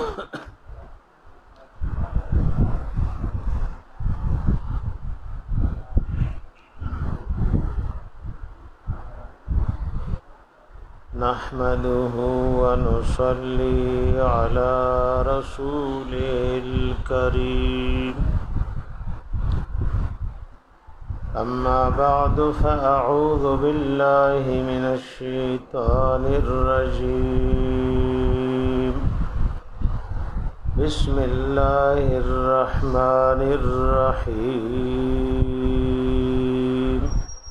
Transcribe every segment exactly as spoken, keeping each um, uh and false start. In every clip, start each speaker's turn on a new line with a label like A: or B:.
A: نحمده ونصلي على رسوله الكريم أما بعد فأعوذ بالله من الشيطان الرجيم بسم الله الرحمن الرحيم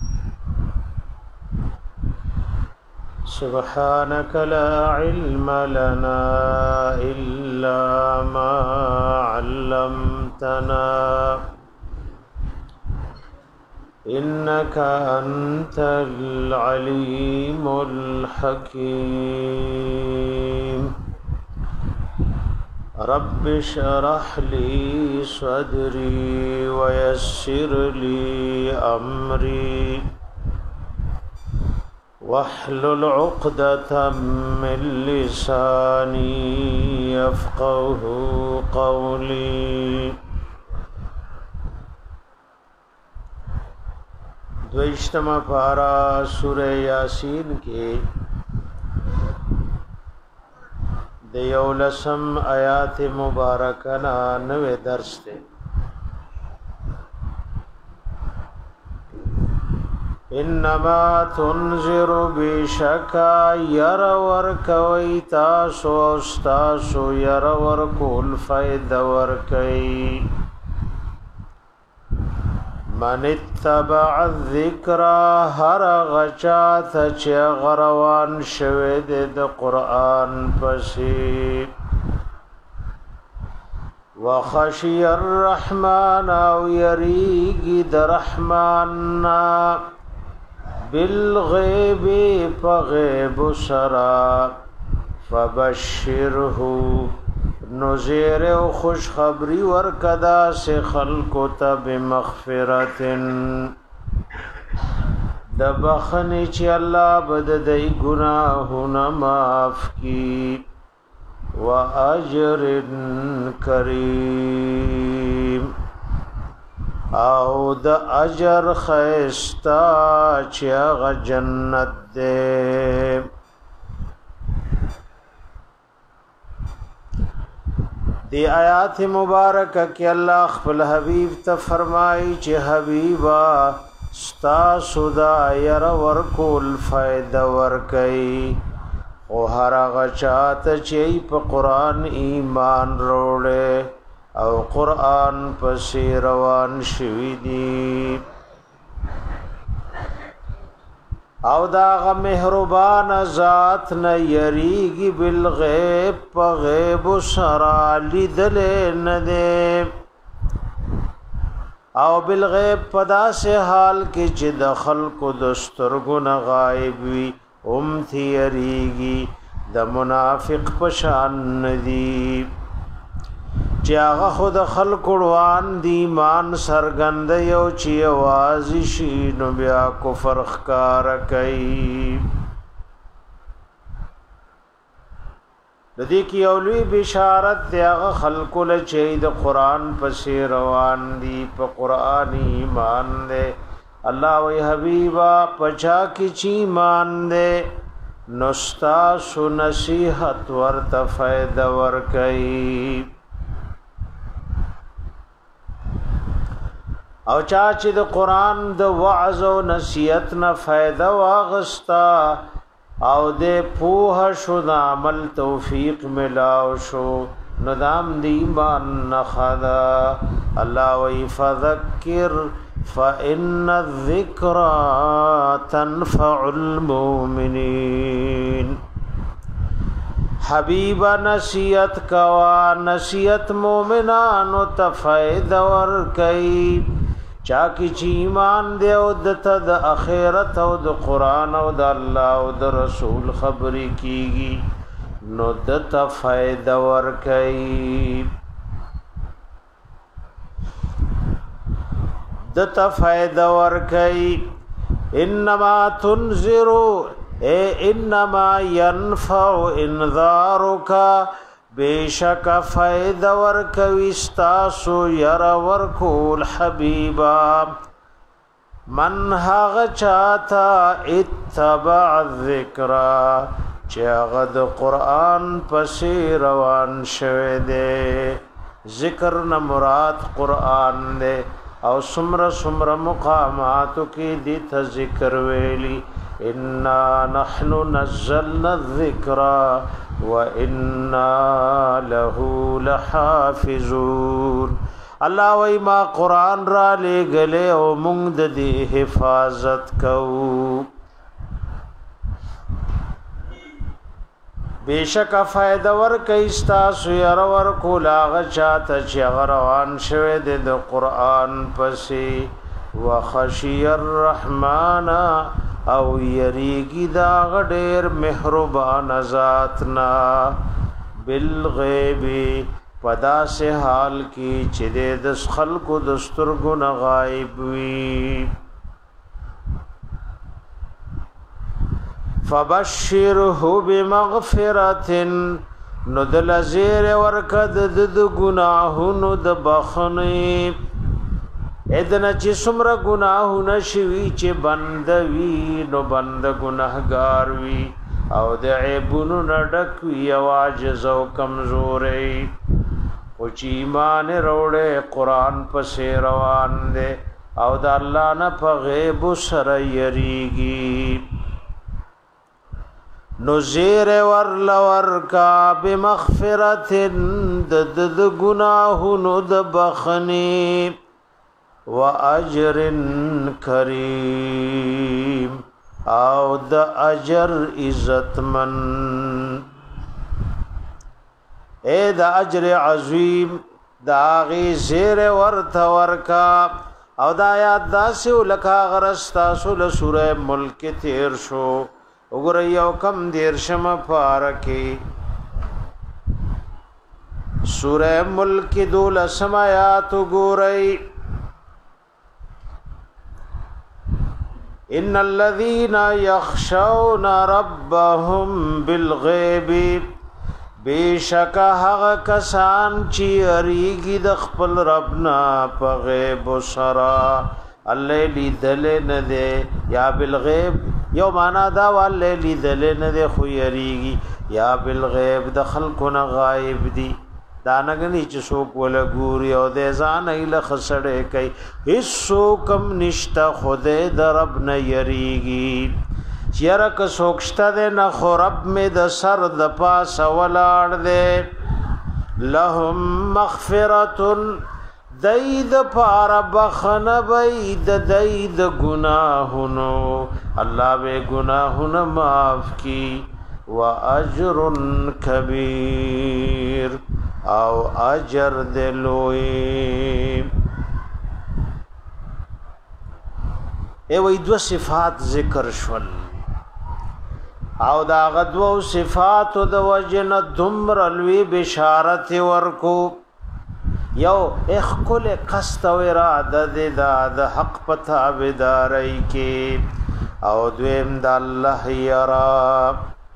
A: سبحانك لا علم لنا إلا ما علمتنا إنك أنت العليم الحكيم رب اشرح لي صدري ويسر لي أمري واحلل عقدة من لساني يفقه قولي دویشتما پارا سورہ یاسین کے دیولسم آیات مبارکنا نوے درس تے انما تنذر بشکا یر ورکوی تاسو استاسو یر ورکول فید ورکی من اتبع الذکر هر غچات چه غروان شوید د قرآن پسی وخشی الرحمن او یریگی د رحمان بالغیب پغیب سرا فبشره نذیر او خوش خبری ورکدا سے خلق تب مغفرت د بخنی چی الله بد دی گناهونه معاف کی و اجر کریم او د اجر خیستا چی غ جنت دے دی آیات مبارکہ کہ اللہ خپل حبیب ته فرمائی چې حبیبا ستا سودا ير ورکول فائدہ ورکئی او هر هغه چاته چې په قران ایمان وروړي او قران پسې روان شوی دی او دا غ مهربان ذات نه یریږي بالغیب په غیب سرا لیدل نه دے او بالغیب پدا سے حال کې چې د خلق دسترګو نه غایب وي هم ثی یریږي د منافق پشان ندی چې هغه خود خلق روان دی مان سرګند یو چې आवाज شي نو بیا کفر ښکار کوي د دې کې اولوی بشارت دی هغه خلق له چې د قران پسې روان دي په قران ایمان دې الله وی حبیبا پچا کی چی مان دې نستا سو نصیحت ورته فائدہ ور کوي او چا چې د قران د وعظ او نصیحت نه فائدہ واغستا او د پوه شو د عمل توفیق ملاو شو ندام دی ایمان نخدا الله وی فذکر فإن الذکرى تنفع المؤمنین حبیب نصیحت کوا نصیحت مومنانو تفید ور کئی چاکی چی ایمان دے او دتا دا اخیرت او دا قرآن او دا اللہ او دا رسول خبری کیگی نو دتا فائدہ ور کئی دتا فائدہ ور کئی انما تنذرو اے انما ينفع انذارک بیشک فائدہ ورکوی ستاسو یر ورکول حبیبا من هاغ چاہتا اتبع الذکرہ چی اغد قرآن پسی روان شوه دے ذکر نمراد قرآن دے او سمر سمر مقاماتو کی دیتا ذکر ویلی انا نحن نزلنا الذکرہ وَإِنَّا لَهُ لَحَافِظُونَ اللہ وی ما قرآن را لے گلے او مونگ دی حفاظت کو بیشک فائدہ ورک استاسو یر ورکو لاغ چاہتا چی غروان شوه دی دی قرآن پسی وخشی الرحمن او یریگی دا غدیر مہربان ذاتنا بالغیبی پدا سے حال کی چدے دس خلق دسترگن غائب وی فبشرہ بمغفرت ندل زیر ورکد دد گناہن د بخنی ادنا چې څومره ګناهونه شوي چې بندوي نو بند ګناهګار وي او د عیبونو نه ډک وي او عاجز او کمزوری او چې ایمان وروړي قرآن پسې روان دی او د الله نه په غیب سره یریږي نو زیر ورل ورکا بمغفرت د د ګناهونو د بخنی وَأَجْرٍ كَرِيمٍ او د اجر عزتمن اے د اجر عظیم دا غی زیر ورت ورکا او دا یاد داسو لکا غرستا سول سوره ملک تیر شو وګورئ یو کم دیر شم پارکی سوره ملک دول سمات وګورئ ان الذين يخشون ربهم بالغيب بیشک هغه کسان چې اریږي د خپل ربنا په غیب سرا الله لیدل نه دی یا بالغیب یو معنا دا والله لیدل نه دی خو اریږي یا بالغیب د خلقنا غایب دی دانګنی چې څوک ولا ګوري او د ځان ایله خسړې کوي هیڅ کم نشتا خوده د رب نه یریږي چیرې که څوک شته د نه خو رب می د سر د پاس ولاړ دی لهم مغفرة دید پار بخن بید دید گناہنو اللہ بے گناہن معاف کی و اجر کبیر او اجر دلوی اے وی دو صفات ذکر شول او دا غدو صفات د وجن دمر الوی بشارت ورکو یو اخکل قصد و اراده دا د حق پتا بداری کی او دویم دا اللہ یرا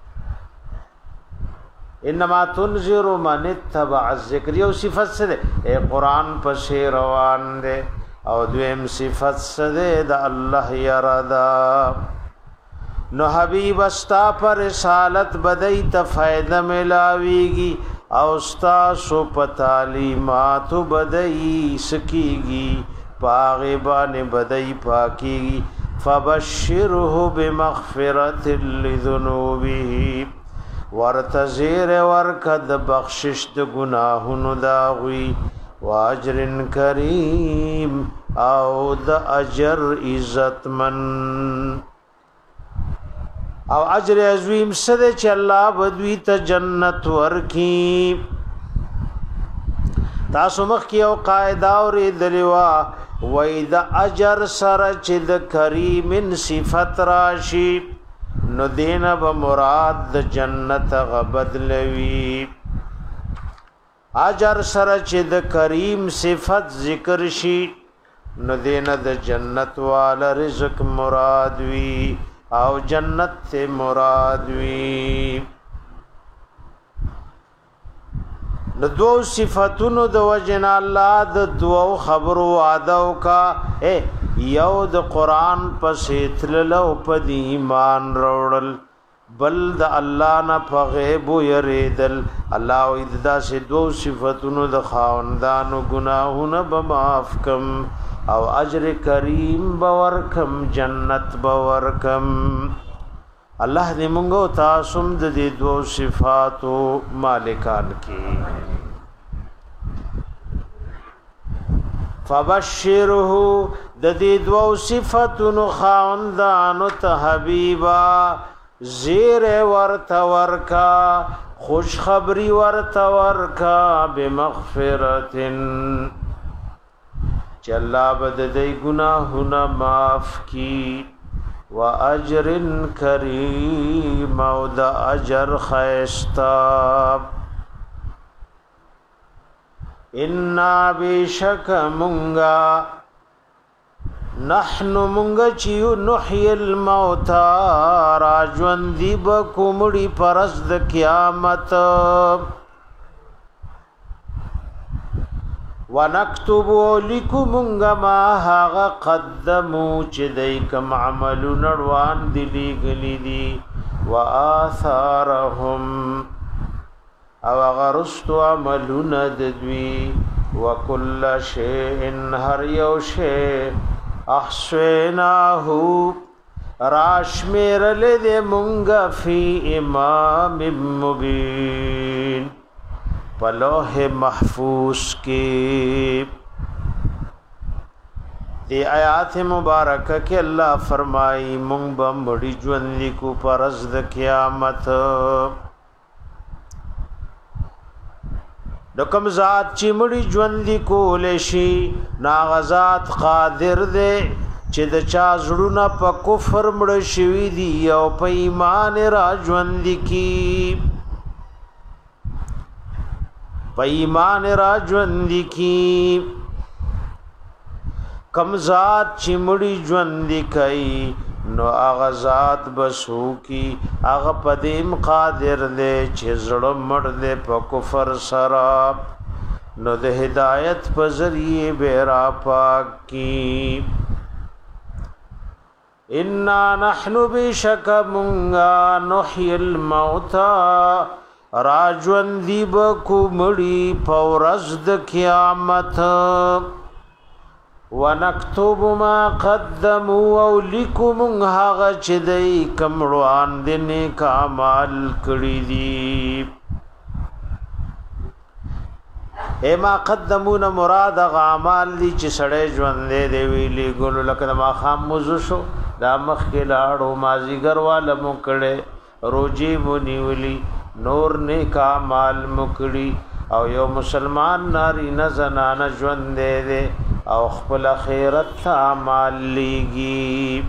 A: انما تنذر من اتبع الذکر یو صفت سے اے قرآن پسے روان دے او دویم صفت سے دا اللہ یرادا نو حبیب استا پر رسالت بدئی تا فائدہ ملاویگی او استا سو پتالیمات بدئی سکیگی پاغبان بدئی پاکیگی فبشرہ بمغفرت لذنوبی ورتزیر ورکد بخشش د گناہنو داغوی واجر کریم او د اجر عزت من او اجر عظیم سده چه اللہ بدوی تا جنت ورکی تاسو مخ کی او قائدہ اور دلوا وی د اجر سر چه د کریم صفت راشی نو دینا با مراد د جنت غبدلوی اجر سر چه د کریم صفت ذکر شی نو دینا د جنت والا رزق مراد وی او جنت تے مراد وی د دو صفاتونو د وجنا الله د دو خبرو وعده کا اے یو د قران پسې تللو په دی ایمان وروړل بل د الله نه په غیب یریدل الله اذا سه دو صفاتونو د خاوندانو گناهونه به معاف کم او اجر کریم باورکم جنت باورکم الله دې مونږ تاسو د دې دوه صفاتو مالکان کې فبشره د دې دوه صفاتونو خاوندانو ته حبیبا زیر ورته ورکا خوش خبری ورته ورکا بمغفرتن چې الله بد دې ګناهونه معاف کی واجر کریم او د اجر خیستا ان بشک مونگا نحن مونگا چیو نحی الموتا راجون دی بکمڑی پرست قیامت ونكتب لكم ما هغه قدموا چې دای کوم عملونه روان دي لګلی دي واثارهم او غرست عملونه دوی وكل شيء هر یو شی احسناه راشمیر له مونږه فی امام مبین پلوح محفوظ کی دی آیات مبارکہ کے اللہ فرمائی مونږ به مړي ژوند لیکو پرز د قیامت د کوم ذات چې مړي ژوند لیکو لشي ناغزاد قادر دی چې د چا زړونه په کفر مړ شوی دی او په ایمان را ژوند لیکي په ایمان را ژوند کی کم ذات چې مړي ژوند کوي نو هغه ذات بسو کی هغه پدیم قادر دې چې زړه مړ دې په کفر سره نو د هدایت په ذریعے بیرا پاک کی انا نحن بشک مونگا نحی الموتا راجون دی بکو مڑی پورز د قیامت ونکتب ما قدموا او لکم هغه چې دی کمړوان د نیک اعمال کړی دي اے ما قدمون مراد هغه اعمال دي چې سړی ژوند دی ویلي ګلو لکه ما خام موضوع شو دا مخ کې لاړو مازیګر والا مو کړي روجي مو نیولی نور نیک اعمال مکړي او یو مسلمان ناری نه زنانه ژوند دی او خپل خیرت اعمال لیږي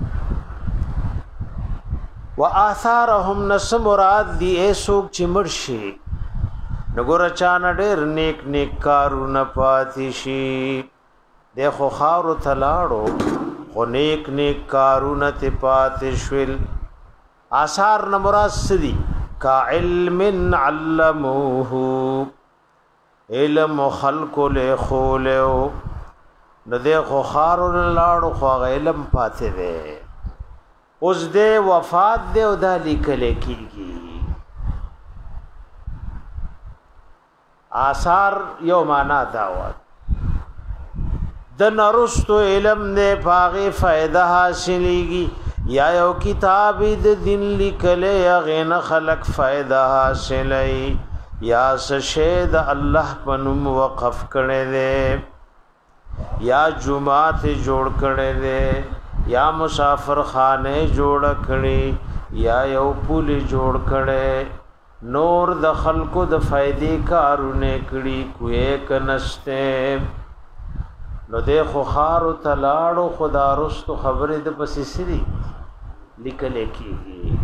A: واثارهم نس مراد دی ایسوک چې مرشي نګور چان ډېر نیک نیک کارونه پاتې شي دغه خاور تلاړو خو نیک نیک کارونه ته پاتې شول آثار نه مراد سدي کا علم علموه علم خلق له خولو نو دغه خارون لاړو خو علم پاتې ده اوس دې وفات دې او د لیکل کېږي آثار یو معنا داوت د نرستو علم نه پاغه فائدہ حاصلېږي یا یو کتاب د دین لیکلې یا غین خلق فائدہ حاصلې یا سشید الله پنوم وقف کړي دے یا جمعات جوړ کړي دے یا مسافر خانه جوړ کړي یا یو پل جوړ کړي نور د خلقو د فائدې کارونه کړي کوې کنسته نو د خو خارو تلاړو خدا رستو خبره د پسې سری لیکل کېږي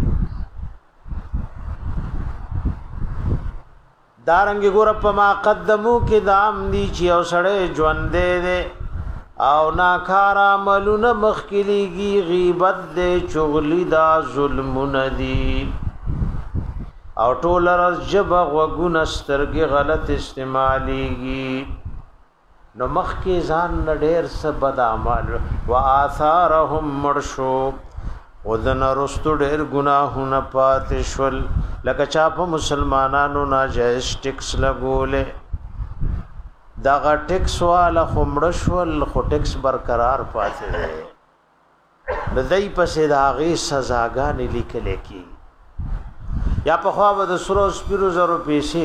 A: دارنګ ګور په ما قدمو کې دام دي چې او سړې ژوند دې او ناکار عملونه مخکليږي غیبت دې چغلی دا ظلم ندي او ټول راز جبه وګونه سترګې غلط استعماليږي نو مخ کې ځان ډېر څه بد اعمال واثارهم مرشو وذن رستو ډېر ګناهونه پاتې شول لکه چا په مسلمانانو ناجایز ټیکس لګولې دا ټیکس والا خمړ شول خو ټیکس برقرار پاتې دی د دې پسې د هغه سزاګانې لیکل کی یا په خوا به د سرو سپیرو زرو پیسې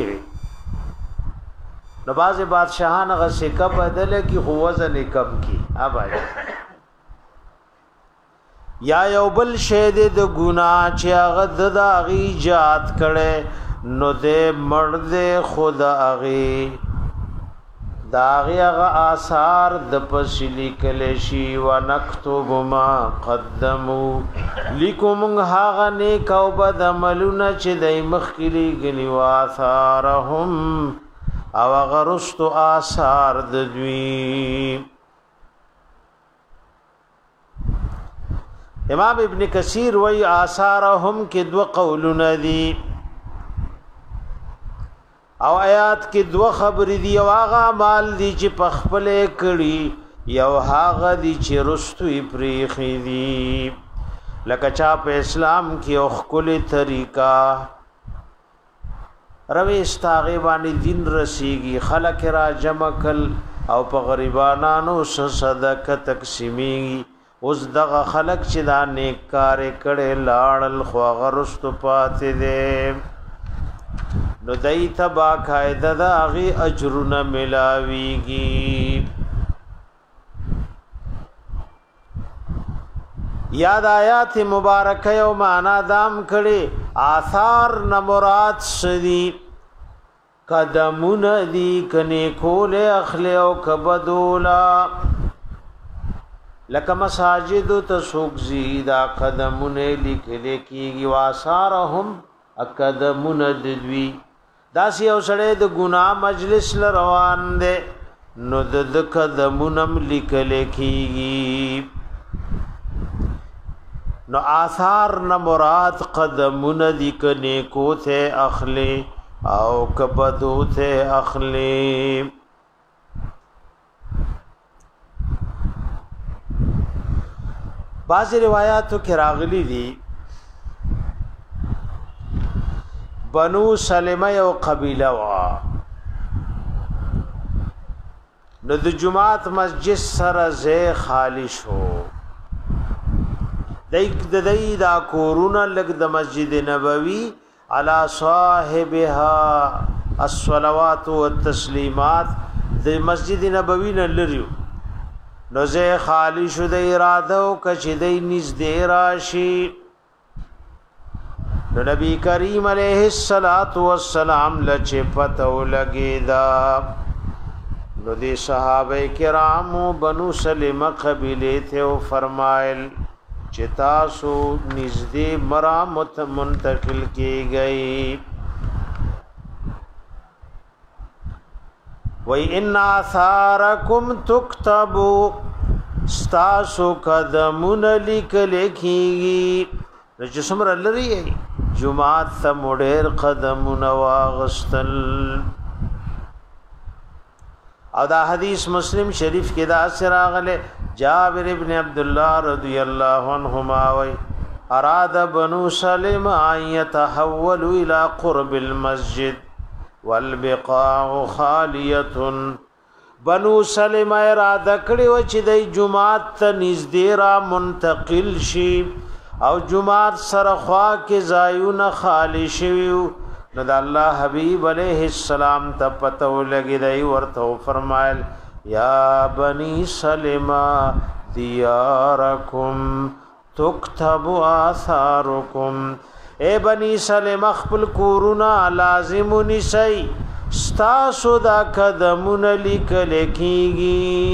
A: نو باز بادشاہان غ سکه بدل کی خو وزن کم کی ابا یا یو بل شه د ګنا چې هغه د هغه ایجاد کړي نو د مرد خود هغه داغه هغه آثار د پسلی کله شی و نكتب ما قدمو لیکم هغه نیک او بد عملونه چې دای مخکلی غلی و آثارهم او غرست آثار د دوی امام ابن کثیر وی آثارهم کې دو قولونه دي او آیات کې دو خبرې دي او هغه مال دي چې پخپل کړي یو هغه دي چې رستوي پریخي دي لکه چا په اسلام کې او خپل طریقہ روي استاغه باندې دین رسیږي خلق را جمع کل او په غریبانو صدقه تقسیمي اوس دغه خلق چې دا نیک کار کړي لاړل خو غرست پاتې دي نو دای تبا قاعده دا غي اجرونه ملاويږي یاد آیات مبارکه او معنا دام کړي آثار نه مراد سدي قدمون دي کني کول اخلي او کبدولا لکه مساجد تسوق زیدا قدمون لیکل کیږي واسارهم اقدمون ددوی داسی او سړی د ګناه مجلس ل روان دي نو د قدمونم لیکل کیږي نو آثار نه مراد قدمون دي کني کو ته اخلي او کبدو ته اخلي بعض روایاتو کې راغلي دي بنو سلمہ یو قبیله وا نو د جمعات مسجد سره زه خالی شو دایک د دای دا کورونه لګ د مسجد نبوي علی صاحبها الصلوات والتسلیمات د مسجد نبوي نه لریو نو زه خالی شو د اراده او کچ دای نږدې راشي نو نبی کریم علیہ الصلات والسلام لچ پتو لګیدا نو دی صحابه کرامو بنو سلمہ قبیله ته او فرمایل چې تاسو نږدې مرامت منتقل کی گئی وی ان آثارکم تکتبو ستاسو قدمون لیکل کیږي چې څومره لري جمعات ته مډیر قدمونه واغستل او دا حدیث مسلم شریف کې دا سراغله جابر ابن عبد الله رضی الله عنهما وی اراد بنو سلمہ ان يتحولوا الى قرب المسجد والبقاع خالیه بنو سلمہ اراده کړی و چې د جمعات ته نږدې را منتقل شي او جمعات سره خوا کې زایون خالی شویو نو د الله حبیب علیہ السلام ته پته ولګی دی ورته فرمایل یا بنی سلمہ دیارکم تكتب آثارکم اے بنی سلمہ خپل کورونا لازم نسی ستاسو دا قدمون لیکل کیږي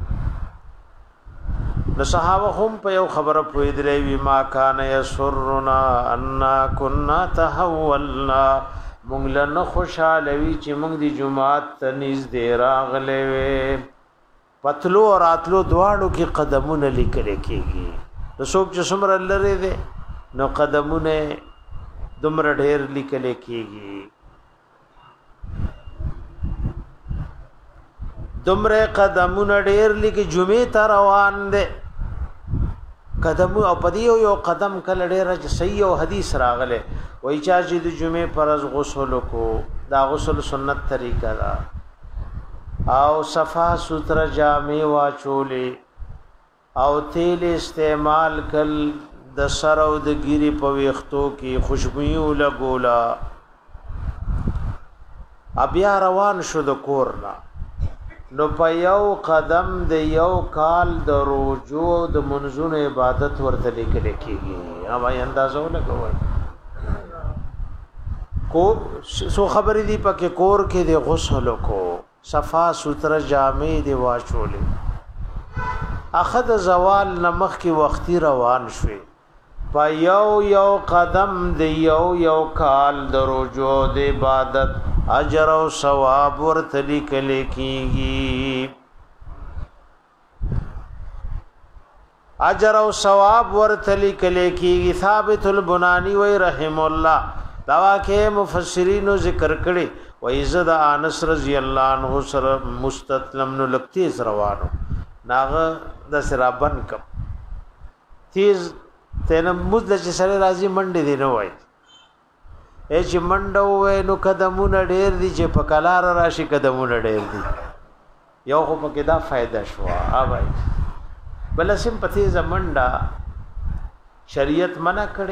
A: نو صحابه هم په یو خبره پوی درې وی ما کان یسرنا ان كنا تحولنا مونږ له خوشاله وی چې مونږ دی جمعات ته نږدې راغلې وې پتلو او راتلو دواړو کې قدمونه لیکل کېږي نو څوک چې څومره لري دي نو قدمونه دومره ډېر لیکل کېږي دومره قدمونه ډېر لیکي جمعې ته روان دي قدم او پدیو یو قدم کله ډېر صحیح او حدیث راغله وای چا چې د جمعې پرز غسل کو دا غسل سنت طریقه دا او صفا ستر جامې واچولې او تیل استعمال کل د سر او د ګيري په ویختو کې خوشبويو لګولا بیا روان شو د کورنا نو په یو قدم د یو کال د روزو د منځونو عبادت ورته لیکل کېږي هغه اندازو لګوي کو سو خبرې دی پکې کور کې د غسل کو صفا ستر جامې دی واچولې اخذ زوال نمخ کی وختي روان شوي په یو یو قدم د یو یو کال د روزو د عبادت اجر او ثواب ورته لیکل کېږي اجر او ثواب ورته لیکل کېږي ثابت البنانی وی رحم الله دا واکه مفسرین ذکر کړي و عزت انس رضی الله عنه سره مستسلم نو لکتیز روانو ناغه د سرابن کم تیز تنه مزل چې سره راځي منډه دی نه وای اې چې منډه وې نو قدمونه ډېر دي چې په کلار راشي قدمونه ډېر دي یو خو پکې دا فائدہ شو ا وای بل سم پتی زمنډه شریعت منع کړي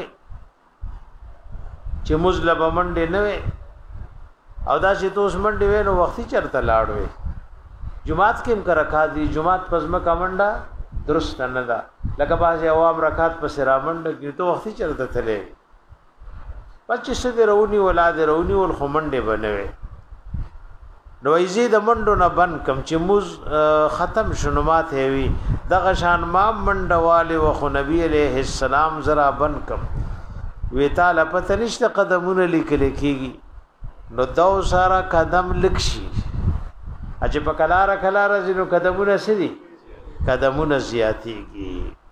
A: چې مزلب منډه نه وي او دا چې توس منډه وې نو وختي چرته لاړ وې جمعات کې هم کرا دي جمعات پزما کمنډه درست نه ده لکه بعض عوام رکعات په سرامند کې ته وختي چرته تلې پچیس دې رونی ولاد رونی ول خمنډه بنوي نو یزید منډو نه بن کم چې موز ختم شنو ماته وي دغه شان ما منډواله وخو نبی عليه السلام زرا بن کم وی تعالی پته نشته قدمونه لیکل کېږي نو دو سارا قدم لکشي اجه په کلاره کلاره زینو قدمونه سدي قدمونه زیاتېږي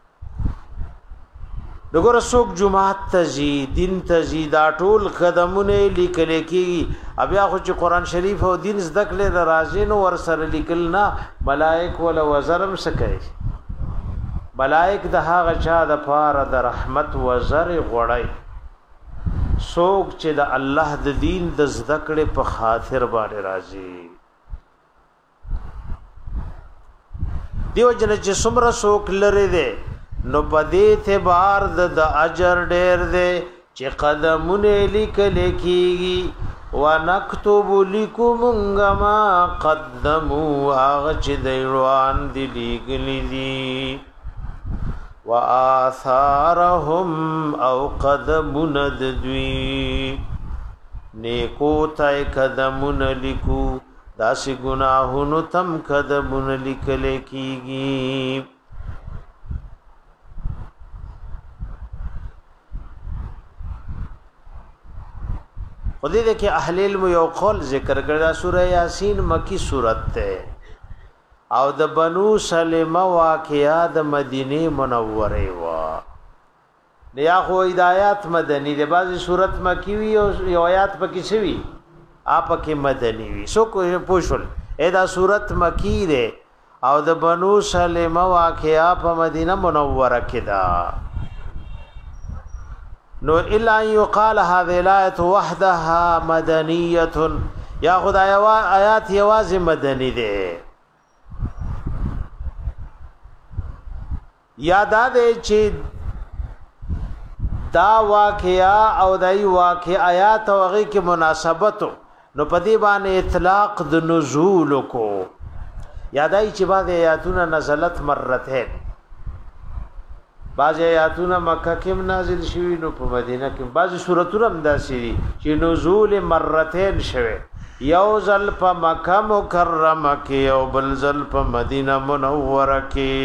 A: دغه څوک جمعات تزي دین تزي دا ټول قدمونه لیکل کېږي بیا خو چې قران شریف او دین زده کړل راځي نو ور سره لیکل نه ملائک ولا وزرم سکي ملائک د هغه چا د پاره د رحمت وزر غړای څوک چې د الله د دین د زده کړې په خاطر باندې راځي دیو جن چې څومره څوک لري دي نو پدې ته بار د اجر ډېر دي چې قدمونه لیکل کېږي ونكتب لكم ما قدموا هغه چې دیوان دي لیکلي دي واثارهم او قدمونه دوی نیکو تای قدمونه لیکو داسې گناهونو تم قدمونه لیکل کېږي خدای دې کې اهل علم یو قول ذکر کړه سوره یاسین مکی سورته ده او د بنو سلمہ واقعا د مدینه منوره وا نیا خو ہدایت مدنی د بعضی صورت مکی وی او یو آیات پکې شوی اپ کې مدنی وی سو کو پوښول ادا صورت مکی ده او د بنو سلمہ واقعا په مدینه منوره کې ده نو الا يقال هذه الايه وحدها مدنيه یا خدای آیات یواز مدنی ده یادا ده چې دا واقعا او دای واقع آیات او هغه کې مناسبت نو پدی باندې اطلاق د نزول کو یادای چې بعض آیاتونه نزلت مرتين بعض آیاتونه مکه کې نازل شوي نو په مدینه کې بعض سوراتونه هم داسې دي چې نزول مرتين شوه یو ځل په مکه مکرمه کې او بل ځل په مدینه منوره کې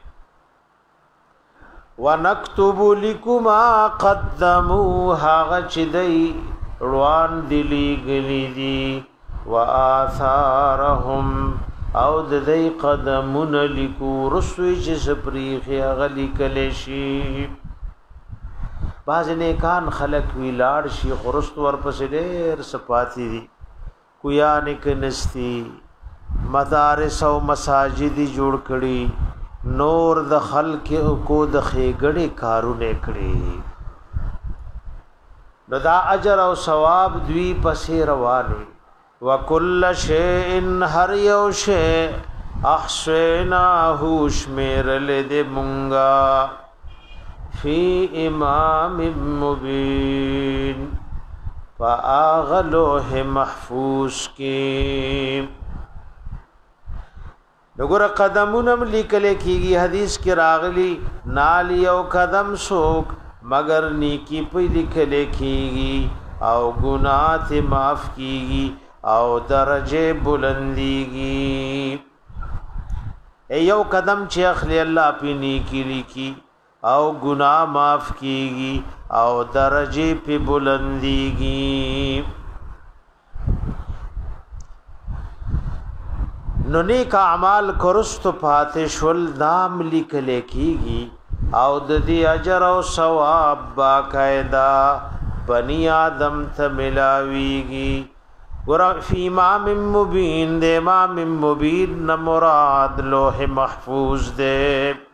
A: ونكتب لكم قدموا هغه چې دی روان دي غلي دي واثارهم او د دې قدمون لیکو رسوي چې سپریخ غلي کله شي باز نیکان خلق وی لاړ شي خرست ورپسې ډېر سپاتی دي کویان کنستی مدارس او مساجد جوړ کړي نور د خلق کو د خېګړې کارونه کړي نو دا اجر او ثواب دوی پسې رواني وکل شیء هر یو شی احسناه شمیر لد مونگا فی امام مبین فآغلوه محفوظ کی نګور قدمونم لیکل کیږي حدیث کې راغلی نالی او قدم سوک مگر نیکی په لیکل کیږي او ګناه ته معاف کیږي او درجه بلندیږي ایو قدم چې اخلي الله په نیکی لیکي او ګناه معاف کیږي او درجه په بلندیږي نو نیک اعمال کرست پاتش ول دام لیکل کیږي او د دې اجر او ثواب باقاعده بنی آدم ته ملاويږي ور فی امام مبین د امام مبین نہ مراد لوح محفوظ دے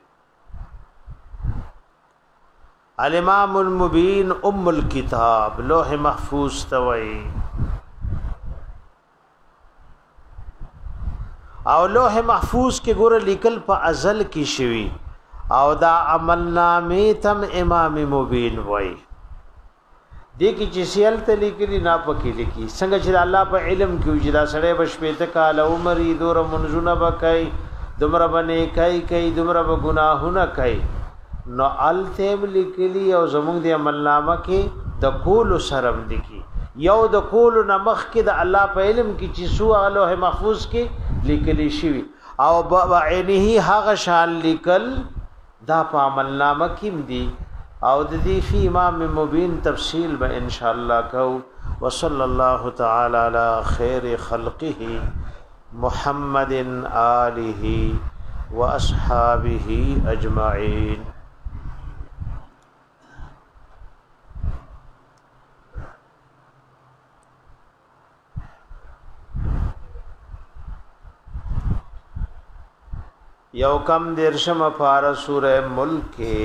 A: الامام المبین ام الكتاب لوح محفوظ توئی او لوح محفوظ کې ګور لیکل په ازل کې شوی او دا عمل نامې تم امام مبین وای دې کې چې سیل ته لیکلي نه پکې لیکي څنګه چې الله په علم کې وجدا سره بشپې ته کال عمر دور منزونه بکای دمر باندې کای کای دمر به گناهونه کای نو التم لیکلي او زموږ د عمل نامه کې د کول سرم لیکي یو د کول نمخ کې د الله په علم کې چې سو لوح محفوظ کې لیکلي شوی او بعینه هغه شان لیکل دا په عمل نامه کې دی او د دې فی امام مبین تفصیل به ان شاء الله کو وصلی الله تعالی علی خیر خلقه محمد آله واصحابه اجمعین یو کم درشم پار سورہ ملک کے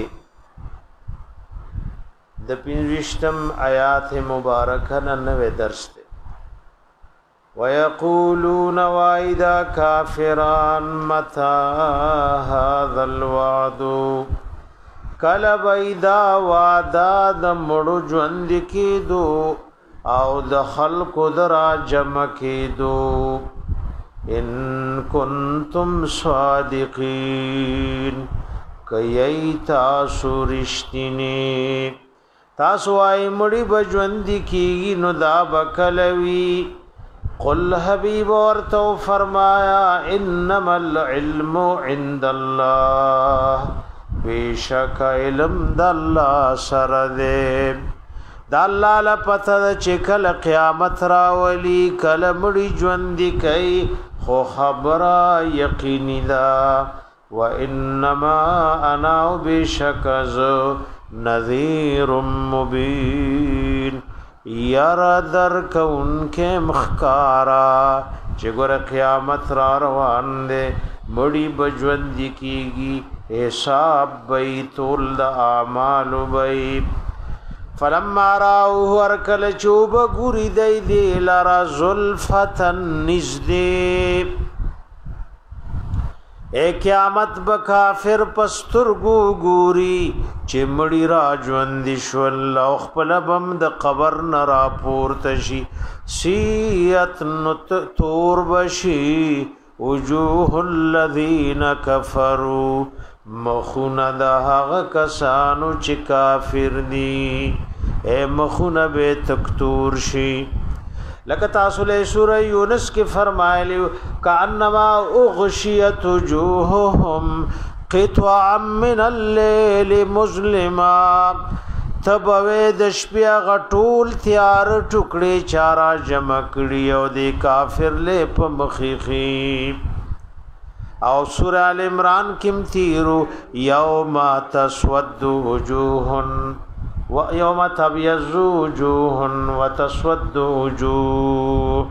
A: د پنځشتم آیات مبارکه نوے درس ته ويقولون واذا كافرون متى هذا الوعد کله ویدا وعده د مړو ژوند کېدو او د خلقو درا جمع کېدو ان کنتم صادقین کای تاسو رښتینی تاسو وايي مړي بجوند کیږي نو دا بکلوي قل حبیب ورته فرمایا انما العلم عند الله بیشک علم د الله سره دی د الله له پته چې کله قیامت راولي کله مړي ژوند کوي خو خبره یقیني ده وانما انا بیشک نذیر مبین یرا در کون کے مخکارا چې ګور قیامت را روان دے مړی بجوند کیږي حساب بیت ال اعمال بی فلما راو ورکل چوب ګری دی دی لرا زلفتن نزدې اے قیامت بکافر پسترگو گوری چه مڑی را جوندی شول او خپل بم د قبر نرا پورتشی سیت نت تور بشی وجوه الذین کفروا مخون د هغه کسانو چې کافر دي اے مخون به تکتور شي لکه تاسو له سوره یونس کې فرمایلی کانما اغشیت وجوههم قطعا من الليل مظلما تبوي د شپې غټول تیار ټوکړي چارا جمع کړي او د کافر له په مخيخي او سوره ال عمران کې تیرو یوم تسود وجوه ويوم تبيض وجوه وتسود وجوه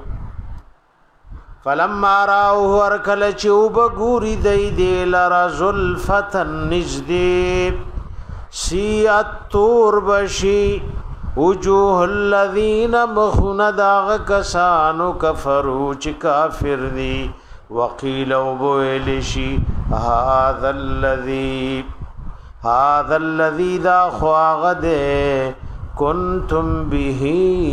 A: فلما راوه ورکل چوب ګوري دی دی لرا زلفتن نجدی سیات تور بشی وجوه الذین مخون داغ کسانو کفرو چی کافر دی وقیل وبویلشی هذا الذی هذا الذي ذا خواغ دے کنتم به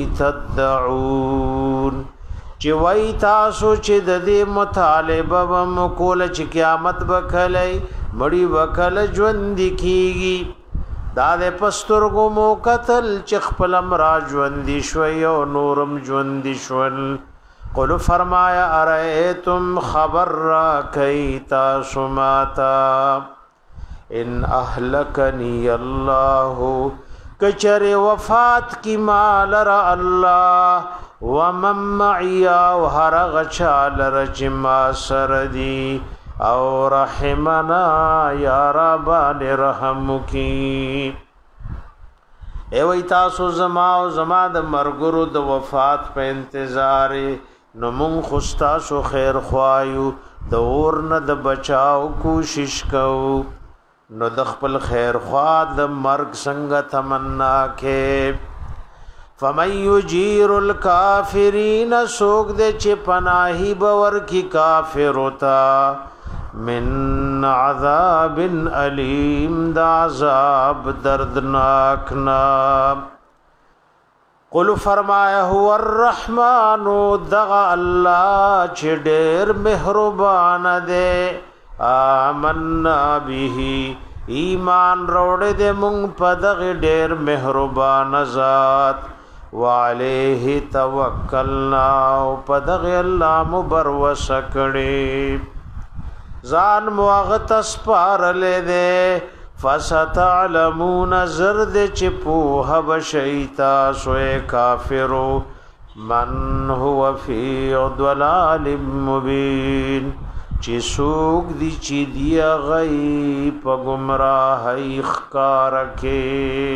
A: تدعون چی وی تاسو چی د دې مطالبه ومکول چی قیامت بکلی مړی وکل ژوند کیږي دا د پسترګو مو قتل چی خپل امرا ژوند شوی او نورم ژوند شول قل فرمایا ارایتم خبر را کای تاسو ماتا ان اهلکنی الله کچر وفات کی مال را الله ومن معیا وهرغ چال رجما سردی او رحمنا یا ربان رحم کی ای وی تاسو زما او زما د مرګرو د وفات په انتظار نو مون خوستا سو خیر خوایو د اور نه د بچاو کوشش کو نو د خپل خیر خوا د مرګ څنګه تمنا کې فمن یجیر الکافرین سوک دے چه پناہی باور کی کافر ہوتا من عذاب علیم دا عذاب دردناکنا قل فرمایا هو الرحمن دغا اللہ چه دیر مہربان دے آمنا به ایمان روڑ دے منگ پدغ دیر مہربان ذات وعليه توکلنا او پدغ الله مبروس کړي ځان موغت اسپار له دې فستعلمون زرد چپوه بشیتا سوء کافرو من هو فی ضلال مبین چی سوک دی چی دیا غی پا گمراہی خکارکے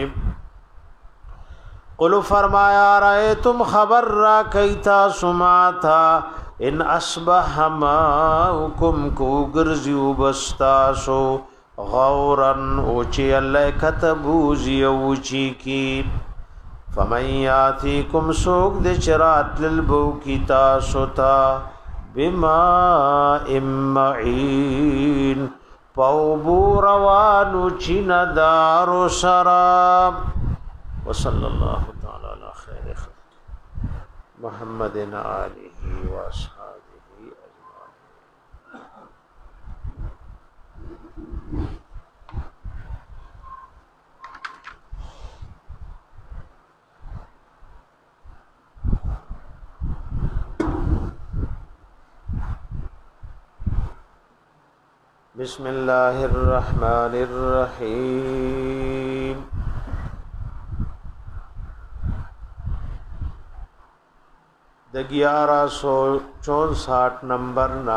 A: قلو فرمایا رأیتم خبر را کئیتا سماتا ان اصبح ماؤکم کو گرزیو بستاسو غورن اوچی اللہ کتبوزی اوچی کی فمن یاتیکم سوک دے چرات للبو کی تاسو تا بما امعین پاوبو روانو چین دارو سرام وصلی اللہ تعالی علی خیر خلق محمد آلہ و اصحابہ اجمعین. بسم اللہ الرحمن الرحیم. د گیارہ سو چونسٹھ نمبر نا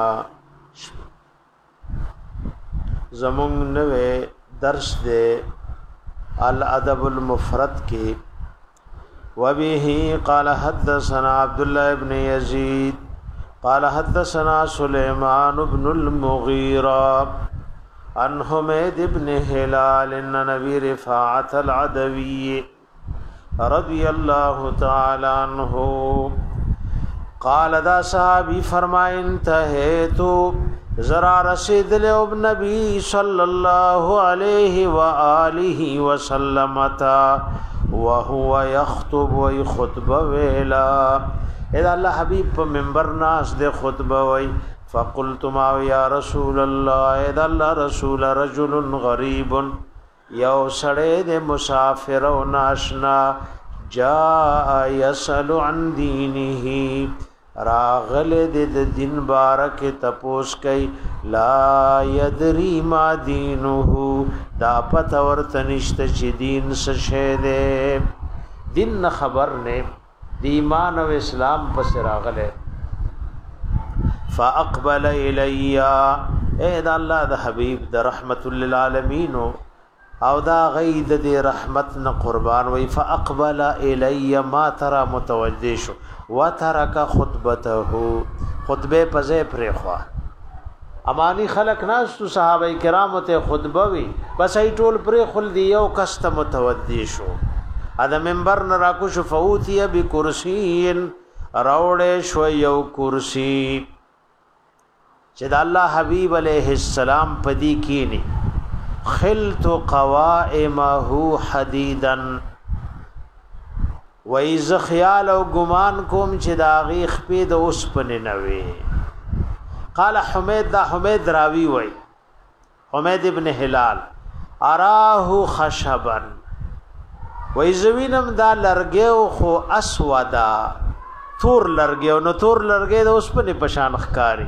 A: زمونگ نوے درس دے الادب المفرد کی وبه قال حدثنا عبداللہ ابن یزید قال حدثنا سلیمان بن المغیرہ عن حمید بن ہلال ان نبی رفاعت العدوی رضی اللہ تعالی عنہ قال دا صحابی فرمائے انتہیتو ذرا رسید لے نبی صلی اللہ علیہ وآلہ وسلم تا وهو يخطب وی خطبہ ویلا اذا اللہ حبیب پا منبر ناس دے خطبہ وی فقلت ما یا رسول اللہ اذا اللہ رسول رجل غریب یو سڑے دے مسافر و ناشنا جاء یسل عن دینه راغل دے دین بارک تپوس کئی لا یدری ما دینه دا پتہ ورتنشت چی دین سشے دے دین خبر نے دی ایمان و اسلام پس راغل ہے فاقبل الی اے دا اللہ دا حبیب دا رحمت للعالمین او دا غید دی رحمت نه قربان وی فاقبل الی ما ترى متوجه شو وترک خطبته خطبه پزې پرې خوا امانی خلق ناس تو صحابه کرام ته خطبه وی بس ای ټول پرې خل دی یو کس ته متوجه شو ادا منبر نه راکو شو فوتی بکرسین راوړې شو یو کرسی چې د الله حبیب علیہ السلام پدی کینی خلت قوائمه حدیدا و ایز خیال او گمان کوم چې دا غی خپې د اوس پنه نوي قال حمید دا حمید راوی وای حمید ابن هلال اراه خشبا و ایزوینم دا لرګیو خو اسودا تور لرګیو نو تور لرګی د اوس پنه پشان ښکاری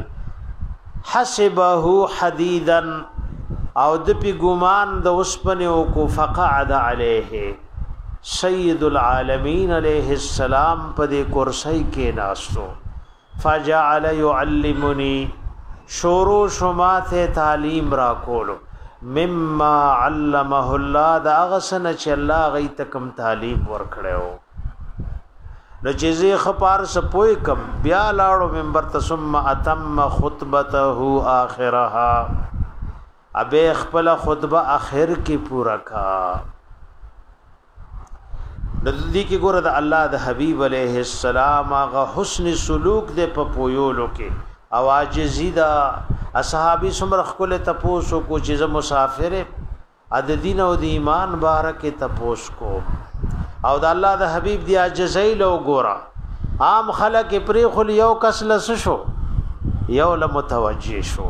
A: حسبه حدیدا او د پی ګمان د اوسپنه او کو فقعد علیه سید العالمین علیہ السلام په دې کرسی کې ناستو فجعل يعلمني شورو شماته تعلیم را کولو مما علمه الله دا غسن چې الله غي تکم تعلیم ورکړو نو چې زی خپار سپوي کم بیا لاړو منبر ته ثم اتم خطبته اخرها ابه خپل خطبه اخر کې پورا کا د دې کې ګوره د الله د حبيب عليه السلام هغه حسن سلوک د په پویولو کې او عاجزی دا اصحابي سمر خپل تپوسو کو چې ز مسافر اد دین او د ایمان بارکه تپوس کو او د الله د حبيب دی عاجزی لو ګوره عام خلق پری خل یو کس لس شو یو ل متوجه شو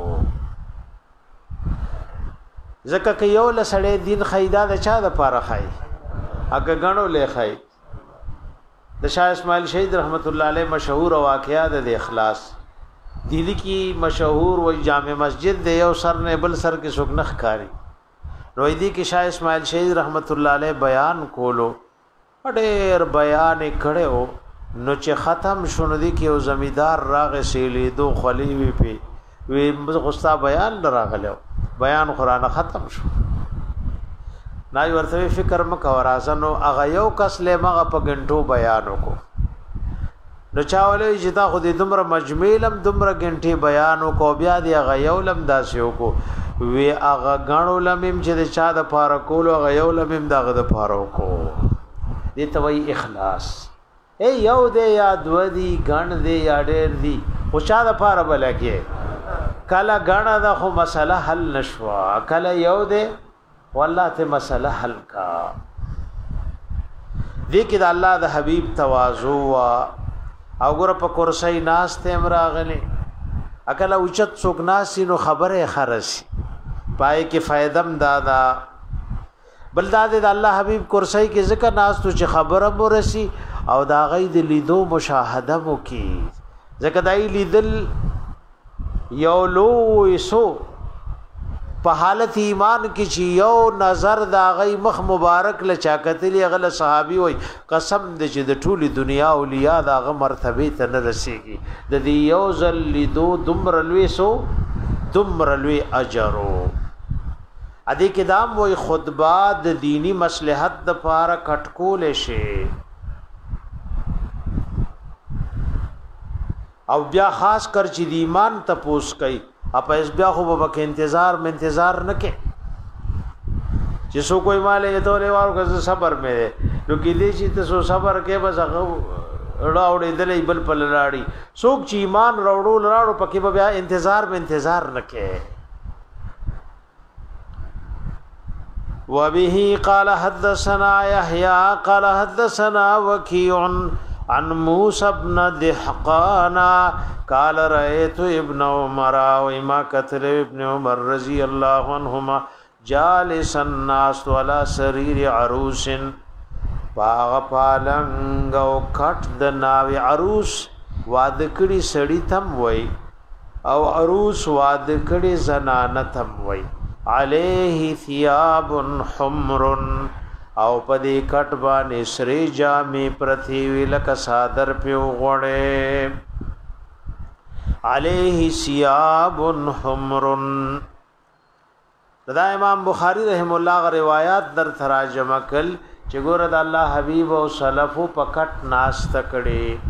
A: زکه که یو ل سړی دین خیدا د چا د پاره خای اګه غنو لخای د شاه اسماعیل شهید رحمت الله علیه مشهور واقعات د اخلاص دلی کی مشهور و جامع مسجد د یو سر نه بل سر کې سوک نخ کاری روی دی کی شاه اسماعیل شهید رحمت الله علیه بیان کولو ډېر بیان کړو نو چې ختم شونه دی کې او زمیدار راغ سیلې دو خلی وی پی وی غصه بیان راغلو بیان قران ختم شو نای ورته فکر مکو رازنو اغه یو کس له مغه په غنټو بیان وکړو نو چاولې چې تا خو دې دمر مجمیلم دمر غنټي بیان وکړو بیا دې اغه یو لم داسې وکړو وی اغه غاڼو لمم چې د چا د پاره کولو اغه یو لمم دغه د پاره وکړو دې ته وی اخلاص اے یو دې یا دو دی غن دې یا ډېر دی خو چا د پاره بلکې کله غاڼه د خو مسله حل نشوا کله یو دې والله ته مسله حل کا دې کې د الله د حبيب تواضع او ګره په کرسي ناس ته امراغلي اکل اوچت څوک ناس نو خبره خرسي پای کې فائدم دادا بل داد د الله حبيب کرسي کې ذکر ناس تو چې خبره مرسي او دا غي د لیدو مشاهده مو کې ځکه دای لیدل یو لو سو په حالت ایمان کې چې یو نظر دا غي مخ مبارک لچاکتلی غل صحابي وي قسم دې چې د ټولي دنیا اولیاء دا غ مرتبه ته نه رسیږي د دې یو ذل لیدو دمر لوي سو دمر لوي اجرو ادي کې دام وي خطبه د دینی مصلحت د پاره کټکول شي او بیا خاص کر چې د ایمان تپوس کوي اپا اس بیا خو بک انتظار میں انتظار نہ کے جسو کوئی مالے یہ تو لیوارو کہ صبر میں نو کی دی چی تسو صبر کے بس راوڑی دلی بل پل راڑی سوک چی ایمان راوڑو راوڑو پکی بیا انتظار میں انتظار نہ کے وبه قال حدثنا يحيى قال حدثنا وكيع عن موسى بن دحقان قال رأيت ابن عمر وما كتر ابن عمر رضي الله عنهما جالس الناس على سرير عروس باغ پالنګ او کټ د ناوي عروس واد کړي سړی تم وای او عروس واد کړي زنانه تم وای عليه ثياب حمر او پدې کټ باندې سری جامې پرتی ویلک صادر پیو غړې عليه ثياب حمر دا امام بخاری رحم الله غ روایت در تراجمه کل چې ګور د الله حبیب او سلف په کټ ناست کړي.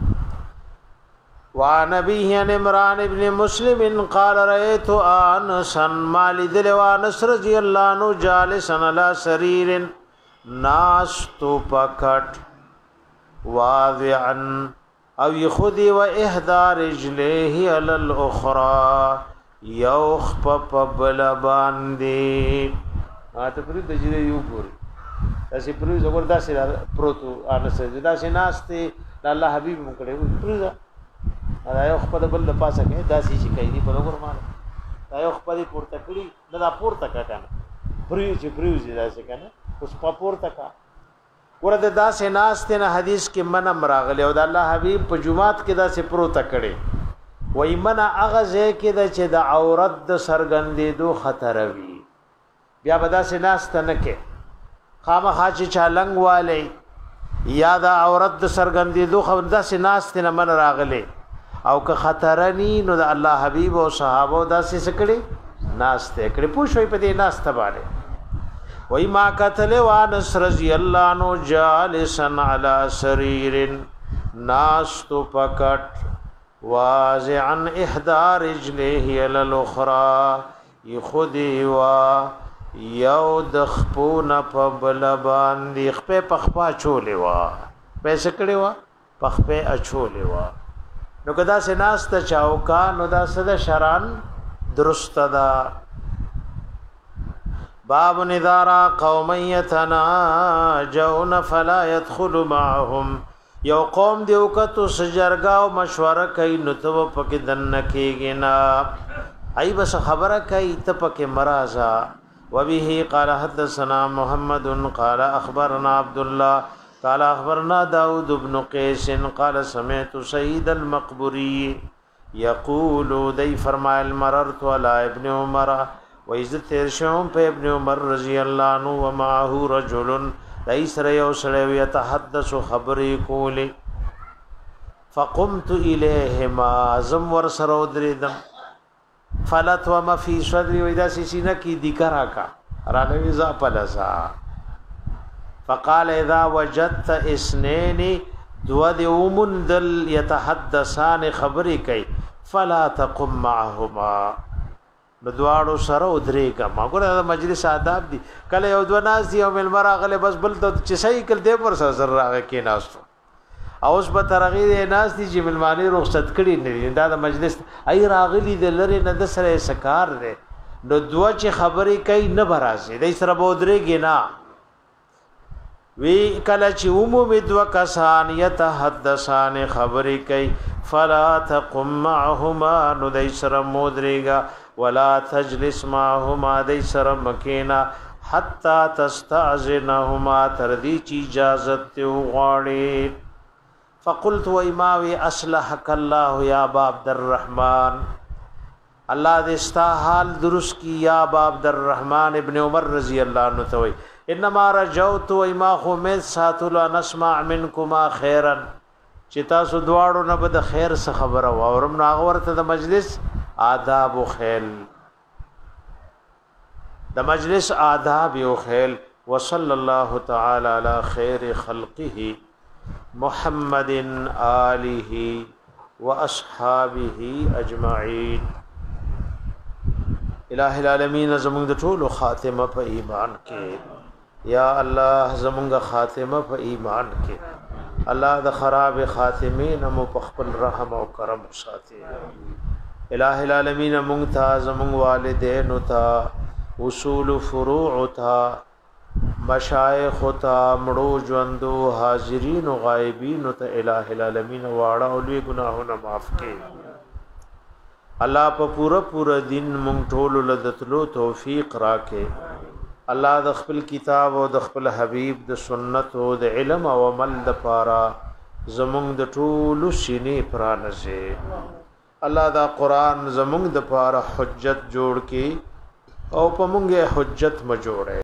A: وعنبيه عن عمران ابن مسلم قال رأيت انس مالد وانس رضي الله عنه جالسا على سرير ناست پکټ واضعا او يخذي واحدى رجليه على الاخرى يوخ پبل باندې اته پر د جری یو ګوري تاسو پر زبردست پروتو انس داسې ناشته الله حبيب مو کړي پرځه دا یو خپل بل د پاسه کې داسې شي کوي په لګور مال دا یو خپل پورته کړی دا پورته کړه پریو چې پریو چې داسې کنه اوس په پورته کا ورته داسې ناس ته نه حدیث کې منم راغلی او د الله حبیب په جمعات کې داسې پروته کړي وای منع اغه کې د چې د عورت د سرګندې دو خطر وي بیا به داسې ناس ته نه کې خامخا چې چالنګ والي یا د عورت د سرګندې دو خبر داسې ناس ته نه من راغلی او که خطرنی نو د الله حبیب او صحابه داسې سکړي ناشته کړي پوښوي په دې ناشته باندې وای ما قتل وانس رضی الله عنه جالسا علی سریر ناشت پکټ واضعا احدى رجله الى الاخرى يخذي وا یو د خپون په بل باندې خپه پخپا چولې وا پیسې کړي وا پخپه اچولې وا نو کدا سناس ته چاوکا نو دا صد شران درست دا. باب نذارا قوم يتناجون فلا يدخل معهم یو قوم دیو کتو سجرگاو مشوره کوي نو تو پکې دن کېږي نا ای بس خبره کوي ته پکې مرزا. وبه قال حدثنا محمد قال اخبرنا عبد الله قال اخبرنا داود بن قيس قال سمعت سيد المقبري يقول دي فرمائل مررت على ابن عمر وإذ ترشهم في ابن عمر رضي الله عنه ومعه رجل ليس ريوسل يتحدث خبري قولي فقمت إليهما زمور سرودردم فلت وما في صدري وإذا سيسينا كي ذكرك رانوي ذا پلسا فقال اذا وجدت اثنين دو دومن دل يتحدثان خبري کوي فلا تقم معهما بدواړو سره ودرېګه ما ګوره مجلس آداب دي کله یو دو ناس دی او مل مراغله بس بل ته چې صحیح کل دی پر سر راغه کې ناس اوس به ترغیب ناس دي چې ملمانی رخصت کړي نه دا د مجلس ای راغلی د لری نه د سره سکار دی نو دوه چې خبري کوي نه برازي د سره بودرېګه نه وی کله چې عمومي دو کسان يتحدثان خبري کوي فلا تقم معهما نو دای سره مودريګا ولا تجلس معهما دای سره مکینا حتا تستاذنهما تر دې چې اجازه ته وغواړي. فقلت وایماوي اصلحك الله یا ابا عبد الرحمن الله دې ستا حال درست کی یا ابا عبد الرحمن ابن عمر رضی الله عنه توي انما رجوت وما خمس ساتل نسمع منكما خيرا چې تاسو دواړو نه به د خیر څخه خبره واورم نو هغه ورته د مجلس آداب او خیل د مجلس آداب او خیل. وصلى الله تعالى على خير خلقه محمد آله واصحابه اجمعين. الہ العالمین زمونږ د ټولو خاتمه په ایمان کې یا الله زمونږ خاتمه په ایمان کې الله د خراب خاتمین مو په خپل رحم او کرم ساتي. الہ العالمین مونږ ته زمونږ والدین او ته اصول فروع ته مشایخ ته مړو ژوندو حاضرین او غایبین ته الہ العالمین واړه او لوی ګناهونه معاف کړي. الله په پورا پورا دین مونږ ټول لدتلو توفیق راکې. الله د خپل کتاب او د خپل حبیب د سنت او د علم او عمل د پاره زمونږ د ټول سینې پرانځي. الله دا قران زمونږ د پاره حجت جوړ کې او په مونږه حجت م جوړه.